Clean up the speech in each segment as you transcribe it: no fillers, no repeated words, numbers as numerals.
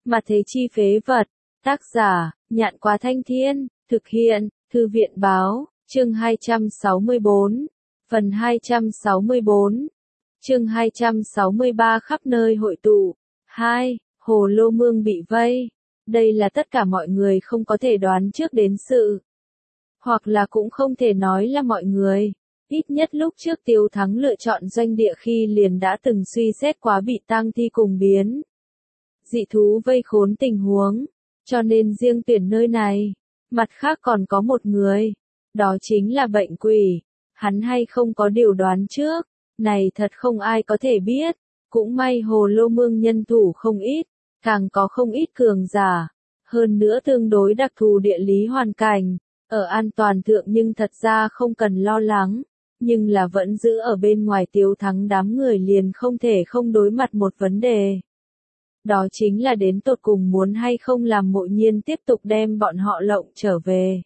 Mà thế chi phế vật. Tác giả, Nhạn Quá Thanh Thiên, thực hiện, Thư viện Báo, chương 264, phần 264, chương 263 khắp nơi hội tụ. 2. Hồ Lô Mương bị vây. Đây là tất cả mọi người không có thể đoán trước đến sự. Hoặc là cũng không thể nói là mọi người. Ít nhất lúc trước Tiếu Thắng lựa chọn doanh địa khi liền đã từng suy xét quá bị tang thi cùng biến dị thú vây khốn tình huống, cho nên riêng tuyển nơi này. Mặt khác còn có một người, đó chính là bệnh quỷ. Hắn hay không có điều đoán trước, này thật không ai có thể biết. Cũng may Hồ Lô Mương nhân thủ không ít, càng có không ít cường giả. Hơn nữa tương đối đặc thù địa lý hoàn cảnh, ở an toàn thượng nhưng thật ra không cần lo lắng. Nhưng là vẫn giữ ở bên ngoài Tiếu Thắng đám người liền không thể không đối mặt một vấn đề. Đó chính là đến tột cùng muốn hay không làm Mộ Nhiên tiếp tục đem bọn họ lộng trở về.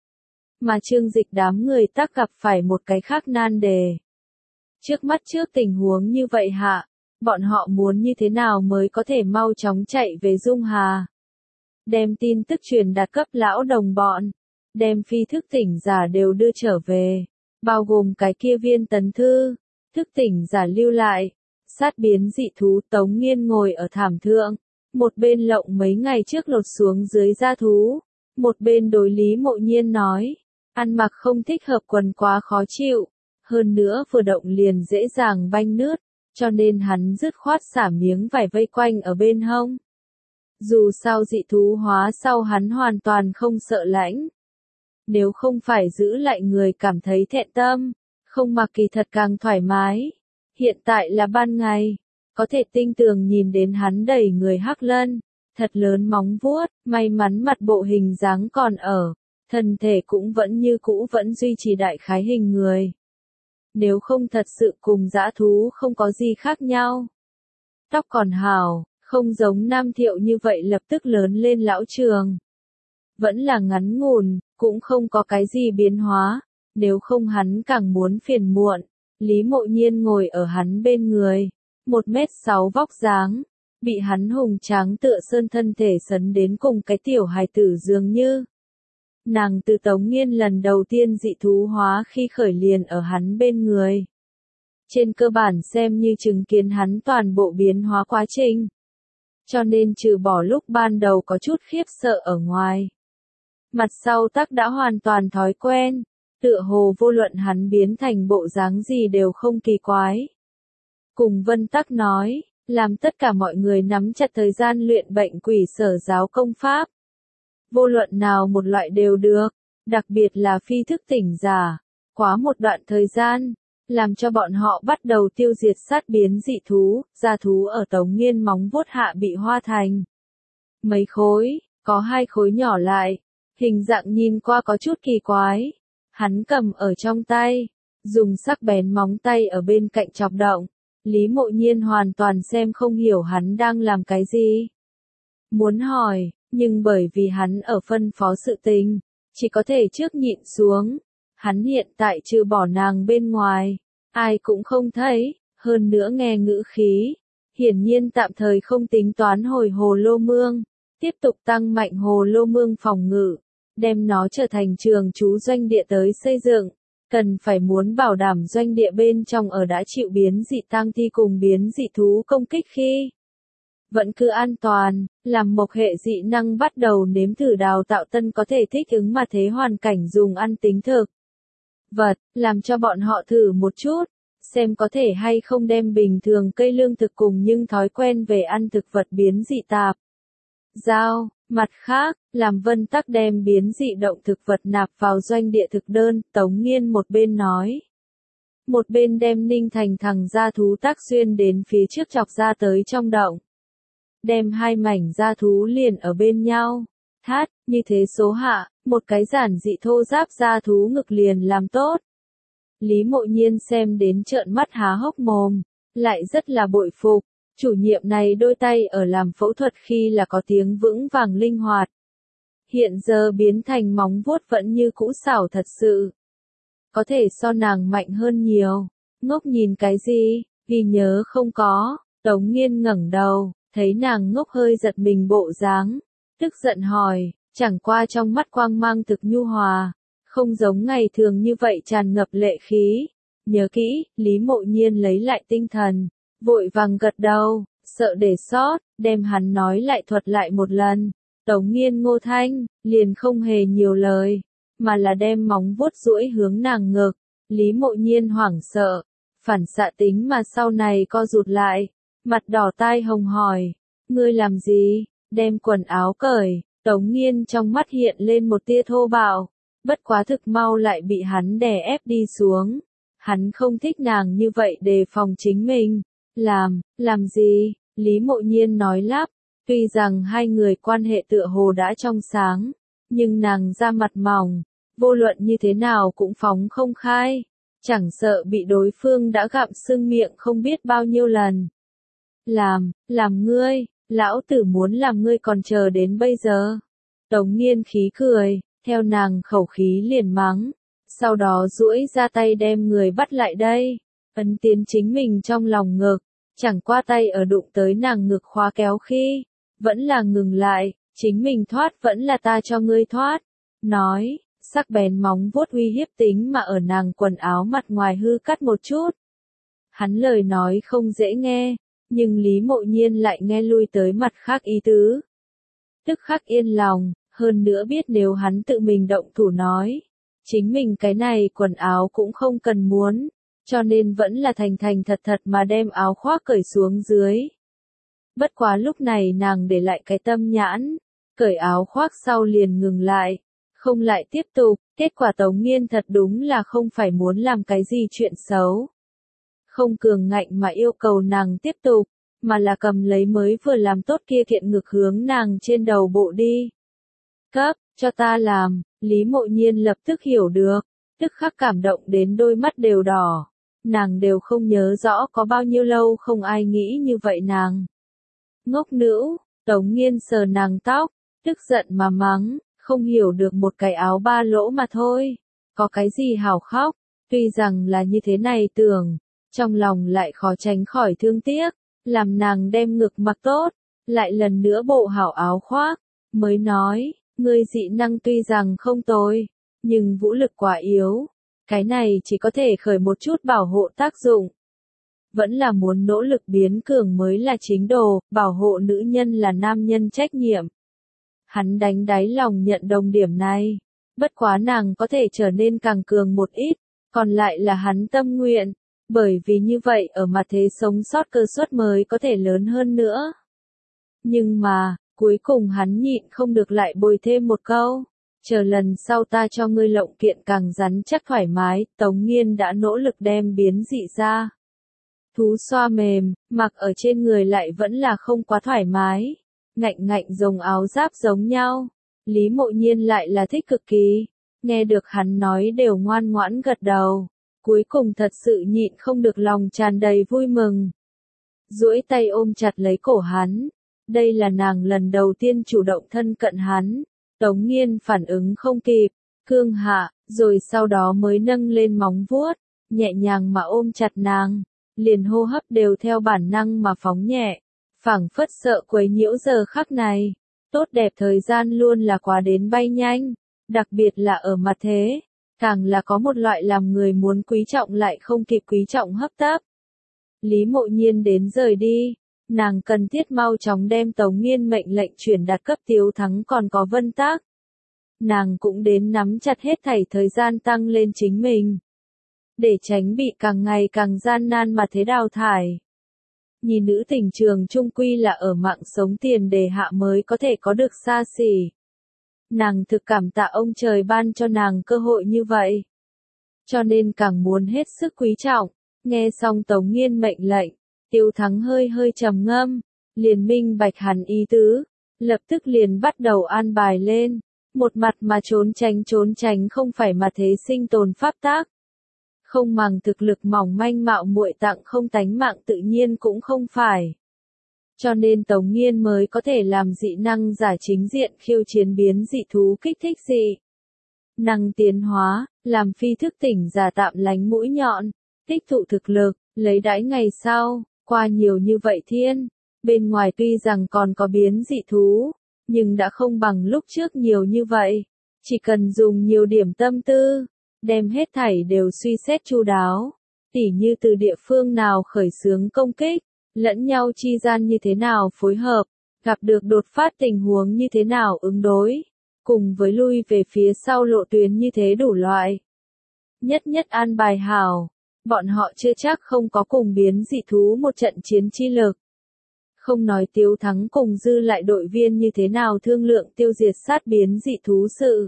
Mà Trương Dịch đám người tác gặp phải một cái khác nan đề. Trước mắt trước tình huống như vậy hạ, bọn họ muốn như thế nào mới có thể mau chóng chạy về Dung Hà. Đem tin tức truyền đạt cấp lão đồng bọn, đem phi thức tỉnh giả đều đưa trở về, bao gồm cái kia viên tấn thư, thức tỉnh giả lưu lại. Sát biến dị thú Tống Nghiên ngồi ở thảm thượng, một bên lộng mấy ngày trước lột xuống dưới da thú, một bên đối Lý Mộ Nhiên nói, ăn mặc không thích hợp quần quá khó chịu, hơn nữa vừa động liền dễ dàng banh nứt, cho nên hắn dứt khoát xả miếng vải vây quanh ở bên hông. Dù sao dị thú hóa sau hắn hoàn toàn không sợ lãnh. Nếu không phải giữ lại người cảm thấy thẹn tâm, không mặc kỳ thật càng thoải mái. Hiện tại là ban ngày, có thể tinh tường nhìn đến hắn đầy người hắc lân, thật lớn móng vuốt, may mắn mặt bộ hình dáng còn ở, thân thể cũng vẫn như cũ vẫn duy trì đại khái hình người. Nếu không thật sự cùng dã thú không có gì khác nhau. Tóc còn hào, không giống Nam Thiệu như vậy lập tức lớn lên lão trường. Vẫn là ngắn ngủn, cũng không có cái gì biến hóa, nếu không hắn càng muốn phiền muộn. Lý Mộ Nhiên ngồi ở hắn bên người, 1m6 vóc dáng, bị hắn hùng tráng tựa sơn thân thể sấn đến cùng cái tiểu hài tử dường như. Nàng từ Tống Nghiên lần đầu tiên dị thú hóa khi khởi liền ở hắn bên người. Trên cơ bản xem như chứng kiến hắn toàn bộ biến hóa quá trình. Cho nên trừ bỏ lúc ban đầu có chút khiếp sợ ở ngoài. Mặt sau tắc đã hoàn toàn thói quen. Tựa hồ vô luận hắn biến thành bộ dáng gì đều không kỳ quái. Cùng Vân Tắc nói, làm tất cả mọi người nắm chặt thời gian luyện bệnh quỷ sở giáo công pháp. Vô luận nào một loại đều được, đặc biệt là phi thức tỉnh giả. Quá một đoạn thời gian, làm cho bọn họ bắt đầu tiêu diệt sát biến dị thú, gia thú ở Tống Nghiên móng vuốt hạ bị hoa thành. Mấy khối, có 2 khối nhỏ lại, hình dạng nhìn qua có chút kỳ quái. Hắn cầm ở trong tay, dùng sắc bén móng tay ở bên cạnh chọc động. Lý Mộ Nhiên hoàn toàn xem không hiểu hắn đang làm cái gì. Muốn hỏi, nhưng bởi vì hắn ở phân phó sự tình, chỉ có thể trước nhịn xuống. Hắn hiện tại trừ bỏ nàng bên ngoài, ai cũng không thấy, hơn nữa nghe ngữ khí. Hiển nhiên tạm thời không tính toán hồi Hồ Lô Mương, tiếp tục tăng mạnh Hồ Lô Mương phòng ngự. Đem nó trở thành trường trú doanh địa tới xây dựng, cần phải muốn bảo đảm doanh địa bên trong ở đã chịu biến dị tang thi cùng biến dị thú công kích khi vẫn cứ an toàn, làm mộc hệ dị năng bắt đầu nếm thử đào tạo tân có thể thích ứng mà thế hoàn cảnh dùng ăn tính thực vật, làm cho bọn họ thử một chút, xem có thể hay không đem bình thường cây lương thực cùng nhưng thói quen về ăn thực vật biến dị tạp. Giao. Mặt khác, làm Vân Tắc đem biến dị động thực vật nạp vào doanh địa thực đơn, Tống Nghiên một bên nói. Một bên đem Ninh Thành thằng gia thú tác xuyên đến phía trước chọc ra tới trong động. Đem 2 mảnh gia thú liền ở bên nhau. Thát, như thế số hạ, một cái giản dị thô giáp gia thú ngực liền làm tốt. Lý Mộ Nhiên xem đến trợn mắt há hốc mồm, lại rất là bội phục. Chủ nhiệm này đôi tay ở làm phẫu thuật khi là có tiếng vững vàng linh hoạt. Hiện giờ biến thành móng vuốt vẫn như cũ xảo thật sự. Có thể so nàng mạnh hơn nhiều. Ngốc nhìn cái gì, ghi nhớ không có. Tống Nghiên ngẩng đầu, thấy nàng ngốc hơi giật mình bộ dáng, tức giận hỏi, chẳng qua trong mắt quang mang thực nhu hòa, không giống ngày thường như vậy tràn ngập lệ khí. Nhớ kỹ, Lý Mộ Nhiên lấy lại tinh thần, vội vàng gật đầu, sợ để sót, đem hắn nói lại thuật lại một lần. Tống Nghiên Ngô Thanh, liền không hề nhiều lời, mà là đem móng vuốt duỗi hướng nàng ngực. Lý Mộ Nhiên hoảng sợ, phản xạ tính mà sau này co rụt lại, mặt đỏ tai hồng hỏi, ngươi làm gì, đem quần áo cởi. Tống Nghiên trong mắt hiện lên một tia thô bạo, bất quá thực mau lại bị hắn đè ép đi xuống. Hắn không thích nàng như vậy đề phòng chính mình. Làm gì? Lý Mộ Nhiên nói lắp, tuy rằng hai người quan hệ tựa hồ đã trong sáng, nhưng nàng da mặt mỏng, vô luận như thế nào cũng phóng không khai, chẳng sợ bị đối phương đã gặm sưng miệng không biết bao nhiêu lần. Làm ngươi, lão tử muốn làm ngươi còn chờ đến bây giờ. Tống Nghiên khí cười, theo nàng khẩu khí liền mắng, sau đó duỗi ra tay đem người bắt lại đây, ấn tiến chính mình trong lòng ngực, chẳng qua tay ở đụng tới nàng ngực khóa kéo khi, vẫn là ngừng lại, chính mình thoát vẫn là ta cho ngươi thoát, nói, sắc bén móng vuốt uy hiếp tính mà ở nàng quần áo mặt ngoài hư cắt một chút. Hắn lời nói không dễ nghe, nhưng Lý Mộ Nhiên lại nghe lui tới mặt khác ý tứ. Tức khắc yên lòng, hơn nữa biết nếu hắn tự mình động thủ nói, chính mình cái này quần áo cũng không cần muốn, cho nên vẫn là thành thành thật thật mà đem áo khoác cởi xuống dưới. Bất quá lúc này nàng để lại cái tâm nhãn, cởi áo khoác sau liền ngừng lại, không lại tiếp tục, kết quả Tống Nghiên thật đúng là không phải muốn làm cái gì chuyện xấu. Không cường ngạnh mà yêu cầu nàng tiếp tục, mà là cầm lấy mới vừa làm tốt kia kiện ngực hướng nàng trên đầu bộ đi. Cấp, cho ta làm, Lý Mộ Nhiên lập tức hiểu được, tức khắc cảm động đến đôi mắt đều đỏ. Nàng đều không nhớ rõ có bao nhiêu lâu không ai nghĩ như vậy nàng. Ngốc nữ, Tống Nghiên sờ nàng tóc, tức giận mà mắng, không hiểu được một cái áo ba lỗ mà thôi, có cái gì hảo khóc, tuy rằng là như thế này tưởng, trong lòng lại khó tránh khỏi thương tiếc, làm nàng đem ngực mặc tốt, lại lần nữa bộ hảo áo khoác, mới nói, ngươi dị năng tuy rằng không tồi, nhưng vũ lực quá yếu, cái này chỉ có thể khởi một chút bảo hộ tác dụng. Vẫn là muốn nỗ lực biến cường mới là chính đồ, bảo hộ nữ nhân là nam nhân trách nhiệm. Hắn đánh đáy lòng nhận đồng điểm này, bất quá nàng có thể trở nên càng cường một ít, còn lại là hắn tâm nguyện, bởi vì như vậy ở mặt thế sống sót cơ suất mới có thể lớn hơn nữa. Nhưng mà, cuối cùng hắn nhịn không được lại bồi thêm một câu, chờ lần sau ta cho ngươi lộng kiện càng rắn chắc thoải mái. Tống Nghiên đã nỗ lực đem biến dị ra. Thú xoa mềm, mặc ở trên người lại vẫn là không quá thoải mái, ngạnh giống áo giáp giống nhau. Lý Mộ Nhiên lại là thích cực kỳ, nghe được hắn nói đều ngoan ngoãn gật đầu, cuối cùng thật sự nhịn không được lòng tràn đầy vui mừng. Duỗi tay ôm chặt lấy cổ hắn, đây là nàng lần đầu tiên chủ động thân cận hắn. Tống Nghiên phản ứng không kịp, cương hạ, rồi sau đó mới nâng lên móng vuốt, nhẹ nhàng mà ôm chặt nàng, liền hô hấp đều theo bản năng mà phóng nhẹ, phảng phất sợ quấy nhiễu giờ khắc này. Tốt đẹp thời gian luôn là quá đến bay nhanh, đặc biệt là ở mặt thế, càng là có một loại làm người muốn quý trọng lại không kịp quý trọng hấp tấp. Lý Mộ Nhiên đến rời đi, nàng cần thiết mau chóng đem Tống Nghiên mệnh lệnh chuyển đạt cấp Tiếu Thắng còn có Vân Tác. Nàng cũng đến nắm chặt hết thảy thời gian tăng lên chính mình, để tránh bị càng ngày càng gian nan mà thế đào thải. Nhìn nữ tình trường trung quy là ở mạng sống tiền đề hạ mới có thể có được xa xỉ. Nàng thực cảm tạ ông trời ban cho nàng cơ hội như vậy, cho nên càng muốn hết sức quý trọng. Nghe xong Tống Nghiên mệnh lệnh, Tiếu Thắng hơi trầm ngâm, liền minh bạch hắn ý tứ, lập tức liền bắt đầu an bài lên, một mặt mà trốn tránh không phải mà thế sinh tồn pháp tác. Không màng thực lực mỏng manh mạo muội tặng không tánh mạng tự nhiên cũng không phải. Cho nên Tống Nghiên mới có thể làm dị năng giả chính diện khiêu chiến biến dị thú kích thích dị năng tiến hóa, làm phi thức tỉnh giả tạm lánh mũi nhọn, tích tụ thực lực, lấy đãi ngày sau, qua nhiều như vậy thiên, Bên ngoài tuy rằng còn có biến dị thú, nhưng đã không bằng lúc trước nhiều như vậy. Chỉ cần dùng nhiều điểm tâm tư, đem hết thảy đều suy xét chu đáo. Tỉ như từ địa phương nào khởi xướng công kích, lẫn nhau chi gian như thế nào phối hợp, gặp được đột phát tình huống như thế nào ứng đối, cùng với lui về phía sau lộ tuyến như thế đủ loại. Nhất nhất an bài hảo, bọn họ chưa chắc không có cùng biến dị thú một trận chiến chi lực. Không nói Tiếu Thắng cùng dư lại đội viên như thế nào thương lượng tiêu diệt sát biến dị thú sự.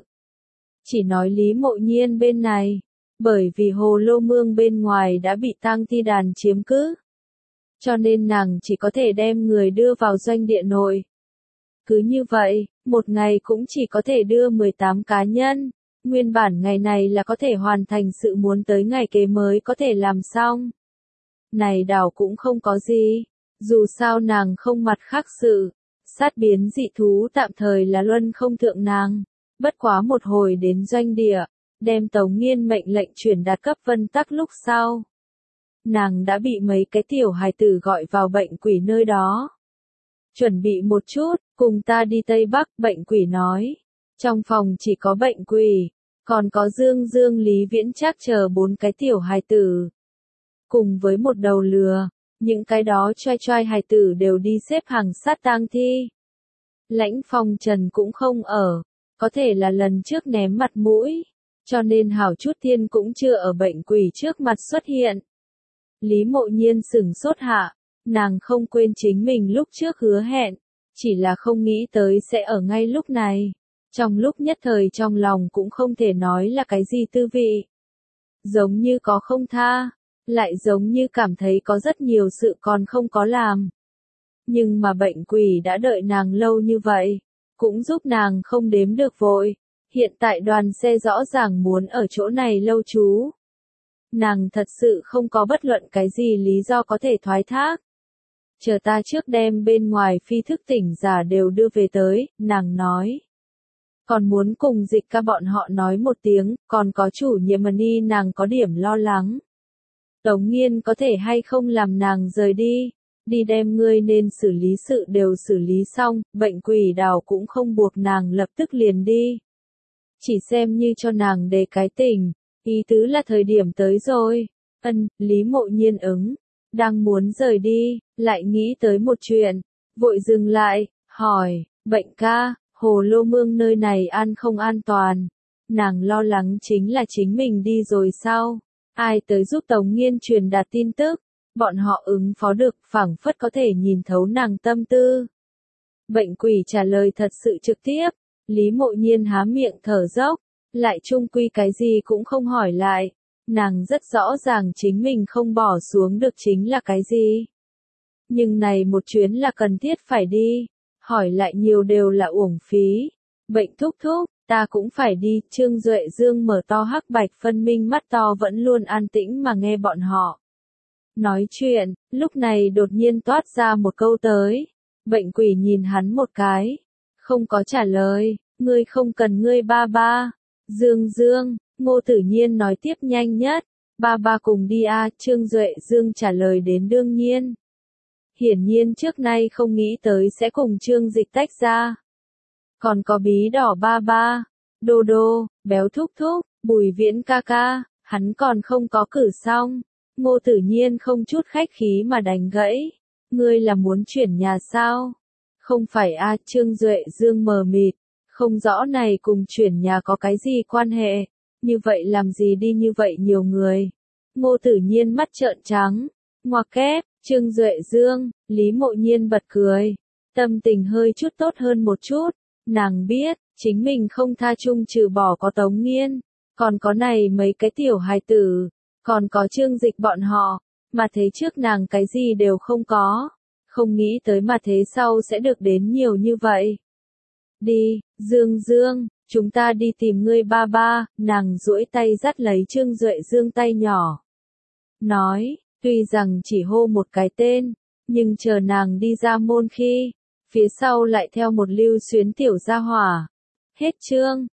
Chỉ nói Lý Mộ Nhiên bên này, bởi vì Hồ Lô Mương bên ngoài đã bị tang thi đàn chiếm cứ. Cho nên nàng chỉ có thể đem người đưa vào doanh địa nội. Cứ như vậy, một ngày cũng chỉ có thể đưa 18 cá nhân. Nguyên bản ngày này là có thể hoàn thành sự muốn tới ngày kế mới có thể làm xong. Này đảo cũng không có gì. Dù sao nàng không mặt khác sự. Sát biến dị thú tạm thời là luân không thượng nàng. Bất quá một hồi đến doanh địa, đem Tống Nghiên mệnh lệnh truyền đạt cấp Vân Tắc lúc sau. Nàng đã bị mấy cái tiểu hài tử gọi vào bệnh quỷ nơi đó. Chuẩn bị một chút, cùng ta đi Tây Bắc, bệnh quỷ nói. Trong phòng chỉ có bệnh quỷ, còn có Dương Dương Lý Viễn Trác chờ 4 cái tiểu hài tử. Cùng với một đầu lừa, những cái đó choai choai hài tử đều đi xếp hàng sát tang thi. Lãnh Phong Trần cũng không ở, có thể là lần trước ném mặt mũi, cho nên hảo chút thiên cũng chưa ở bệnh quỷ trước mặt xuất hiện. Lý Mộ Nhiên sửng sốt hạ, nàng không quên chính mình lúc trước hứa hẹn, chỉ là không nghĩ tới sẽ ở ngay lúc này. Trong lúc nhất thời trong lòng cũng không thể nói là cái gì tư vị. Giống như có không tha, lại giống như cảm thấy có rất nhiều sự còn không có làm. Nhưng mà bệnh quỷ đã đợi nàng lâu như vậy, cũng giúp nàng không đếm được vội. Hiện tại đoàn xe rõ ràng muốn ở chỗ này lâu trú. Nàng thật sự không có bất luận cái gì lý do có thể thoái thác. Chờ ta trước đem bên ngoài phi thức tỉnh giả đều đưa về tới, nàng nói. Còn muốn cùng Dịch Ca bọn họ nói một tiếng, còn có chủ nhiệm Mani nàng có điểm lo lắng. Tống Nghiên có thể hay không làm nàng rời đi, đi đem ngươi nên xử lý sự đều xử lý xong, bệnh quỷ đào cũng không buộc nàng lập tức liền đi. Chỉ xem như cho nàng đề cái tình, ý tứ là thời điểm tới rồi. Lý Mộ Nhiên ứng, đang muốn rời đi, lại nghĩ tới một chuyện, vội dừng lại, hỏi, bệnh ca, Hồ Lô Mương nơi này an không an toàn. Nàng lo lắng chính là chính mình đi rồi sao? Ai tới giúp Tống Nghiên truyền đạt tin tức? Bọn họ ứng phó được, phảng phất có thể nhìn thấu nàng tâm tư. Bệnh quỷ trả lời thật sự trực tiếp. Lý Mộ Nhiên há miệng thở dốc, lại chung quy cái gì cũng không hỏi lại. Nàng rất rõ ràng chính mình không bỏ xuống được chính là cái gì. Nhưng này một chuyến là cần thiết phải đi, hỏi lại nhiều đều là uổng phí. Bệnh thúc thúc, ta cũng phải đi. Trương Duệ Dương mở to hắc bạch phân minh mắt to vẫn luôn an tĩnh mà nghe bọn họ nói chuyện, lúc này đột nhiên toát ra một câu tới. Bệnh quỷ nhìn hắn một cái, không có trả lời. Ngươi không cần ngươi ba ba. Dương Dương, Ngô Tử Nhiên nói tiếp nhanh nhất. Ba ba cùng đi a. Trương Duệ Dương trả lời đến đương nhiên. Hiển nhiên trước nay không nghĩ tới sẽ cùng Trương Dịch tách ra. Còn có Bí Đỏ ba ba, Đô Đô, Béo thúc thúc, Bùi Viễn ca ca, hắn còn không có cử xong. Ngô Tử Nhiên không chút khách khí mà đánh gãy. Ngươi là muốn chuyển nhà sao? Không phải a. Trương Duệ Dương mờ mịt. Không rõ này cùng chuyển nhà có cái gì quan hệ, như vậy làm gì đi như vậy nhiều người. Ngô Tử Nhiên mắt trợn trắng, ngoặc kép, Trương Duệ Dương, Lý Mộ Nhiên bật cười, tâm tình hơi chút tốt hơn một chút, nàng biết, chính mình không tha chung trừ bỏ có Tống Nghiên, còn có này mấy cái tiểu hài tử, còn có Trương Dịch bọn họ, mà thế trước nàng cái gì đều không có, không nghĩ tới mà thế sau sẽ được đến nhiều như vậy. Đi, Dương Dương, chúng ta đi tìm ngươi ba ba. Nàng duỗi tay dắt lấy Trương Duệ Dương tay nhỏ. Nói, tuy rằng chỉ hô một cái tên, nhưng chờ nàng đi ra môn khi, phía sau lại theo một lưu xuyến tiểu gia hỏa. Hết chương.